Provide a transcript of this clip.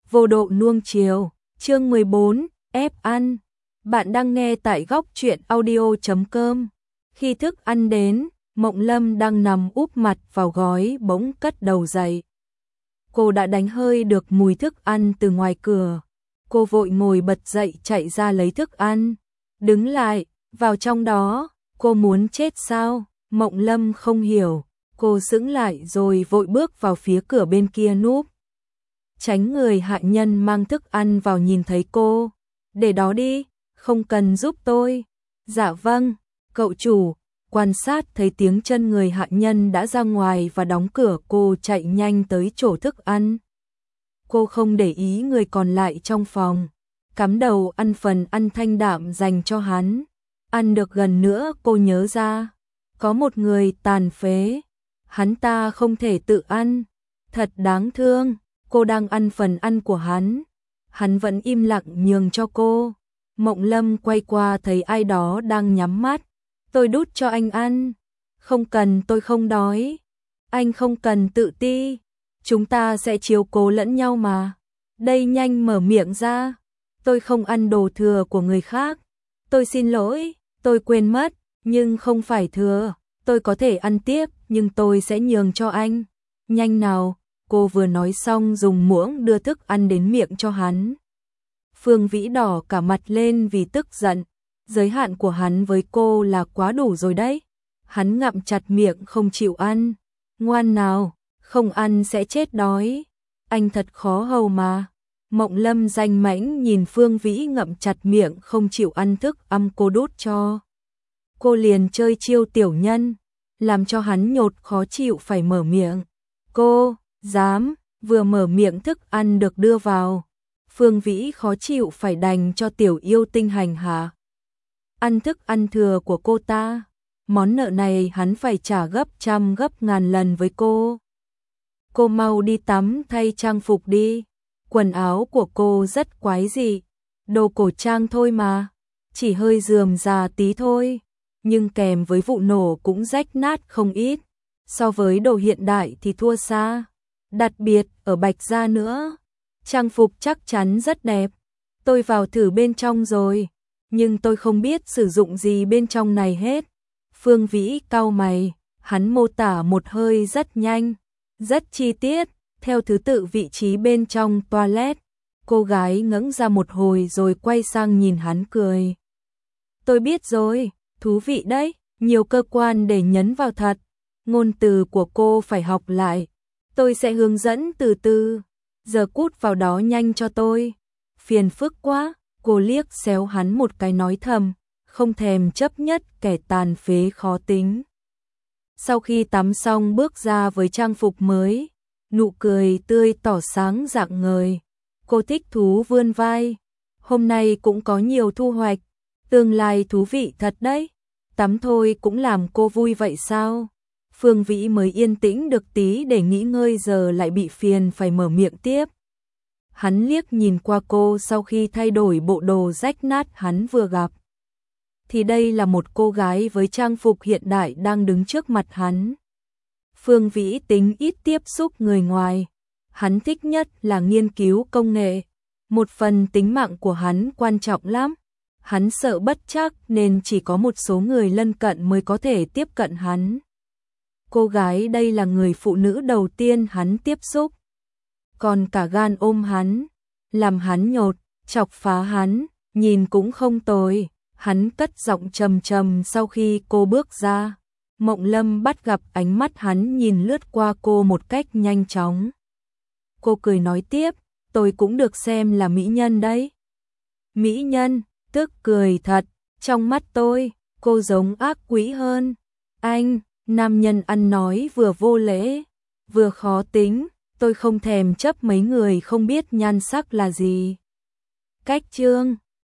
Vô độ nuông chiều, chương 14, ép ăn. Bạn đang nghe tại góc truyện audio.com. Khi thức ăn đến, Mộng Lâm đang nằm úp mặt vào gói bỗng cất đầu dậy. Cô đã đánh hơi được mùi thức ăn từ ngoài cửa. Cô vội ngồi bật dậy chạy ra lấy thức ăn. Đứng lại, vào trong đó, cô muốn chết sao? Mộng Lâm không hiểu. Cô sững lại rồi vội bước vào phía cửa bên kia núp. Tránh người hạ nhân mang thức ăn vào nhìn thấy cô. Để đó đi, không cần giúp tôi. Dạ vâng, cậu chủ. Quan sát thấy tiếng chân người hạ nhân đã ra ngoài và đóng cửa, cô chạy nhanh tới chỗ thức ăn. Cô không để ý người còn lại trong phòng. Cắm đầu ăn phần ăn thanh đạm dành cho hắn. Ăn được gần nữa cô nhớ ra. Có một người tàn phế. Hắn ta không thể tự ăn. Thật đáng thương. Cô đang ăn phần ăn của hắn. Hắn vẫn im lặng nhường cho cô. Mộng Lâm quay qua thấy ai đó đang nhắm mắt. Tôi đút cho anh ăn. Không cần, tôi không đói. Anh không cần tự ti. Chúng ta sẽ chiếu cố lẫn nhau mà. Đây, nhanh mở miệng ra. Tôi không ăn đồ thừa của người khác. Tôi xin lỗi, tôi quên mất, nhưng không phải thừa. Tôi có thể ăn tiếp, nhưng tôi sẽ nhường cho anh. Nhanh nào. Cô vừa nói xong dùng muỗng đưa thức ăn đến miệng cho hắn. Phương Vĩ đỏ cả mặt lên vì tức giận. Giới hạn của hắn với cô là quá đủ rồi đấy. Hắn ngậm chặt miệng không chịu ăn. Ngoan nào, không ăn sẽ chết đói. Anh thật khó hầu mà. Mộng Lâm danh mãnh nhìn Phương Vĩ ngậm chặt miệng không chịu ăn thức ăn cô đút cho. Cô liền chơi chiêu tiểu nhân, làm cho hắn nhột khó chịu phải mở miệng. Cô dám, vừa mở miệng thức ăn được đưa vào. Phương Vĩ khó chịu phải đành cho tiểu yêu tinh hành hạ. Ăn thức ăn thừa của cô ta. Món nợ này hắn phải trả gấp trăm gấp ngàn lần với cô. Cô mau đi tắm thay trang phục đi. Quần áo của cô rất quái dị. Đồ cổ trang thôi mà. Chỉ hơi rườm rà tí thôi. Nhưng kèm với vụ nổ cũng rách nát không ít. So với đồ hiện đại thì thua xa. Đặc biệt ở Bạch Gia nữa. Trang phục chắc chắn rất đẹp. Tôi vào thử bên trong rồi. Nhưng tôi không biết sử dụng gì bên trong này hết. Phương Vĩ cau mày. Hắn mô tả một hơi rất nhanh. Rất chi tiết. Theo thứ tự vị trí bên trong toilet. Cô gái ngẫng ra một hồi rồi quay sang nhìn hắn cười. Tôi biết rồi. Thú vị đấy. Nhiều cơ quan để nhấn vào thật. Ngôn từ của cô phải học lại. Tôi sẽ hướng dẫn từ từ. Giờ cút vào đó nhanh cho tôi. Phiền phức quá. Cô liếc xéo hắn một cái nói thầm. Không thèm chấp nhất kẻ tàn phế khó tính. Sau khi tắm xong bước ra với trang phục mới. Nụ cười tươi tỏ sáng rạng ngời. Cô thích thú vươn vai. Hôm nay cũng có nhiều thu hoạch. Tương lai thú vị thật đấy. Tắm thôi cũng làm cô vui vậy sao? Phương Vĩ mới yên tĩnh được tí để nghỉ ngơi, giờ lại bị phiền phải mở miệng tiếp. Hắn liếc nhìn qua cô sau khi thay đổi bộ đồ rách nát hắn vừa gặp. Thì đây là một cô gái với trang phục hiện đại đang đứng trước mặt hắn. Phương Vĩ tính ít tiếp xúc người ngoài. Hắn thích nhất là nghiên cứu công nghệ. Một phần tính mạng của hắn quan trọng lắm. Hắn sợ bất trắc nên chỉ có một số người lân cận mới có thể tiếp cận hắn. Cô gái đây là người phụ nữ đầu tiên hắn tiếp xúc. Còn cả gan ôm hắn, làm hắn nhột, chọc phá hắn, nhìn cũng không tồi. Hắn cất giọng trầm trầm sau khi cô bước ra. Mộng Lâm bắt gặp ánh mắt hắn nhìn lướt qua cô một cách nhanh chóng. Cô cười nói tiếp, tôi cũng được xem là mỹ nhân đấy. Mỹ nhân, tức cười thật, trong mắt tôi, cô giống ác quỷ hơn. Anh, nam nhân ăn nói vừa vô lễ, vừa khó tính, tôi không thèm chấp mấy người không biết nhan sắc là gì. Cách chương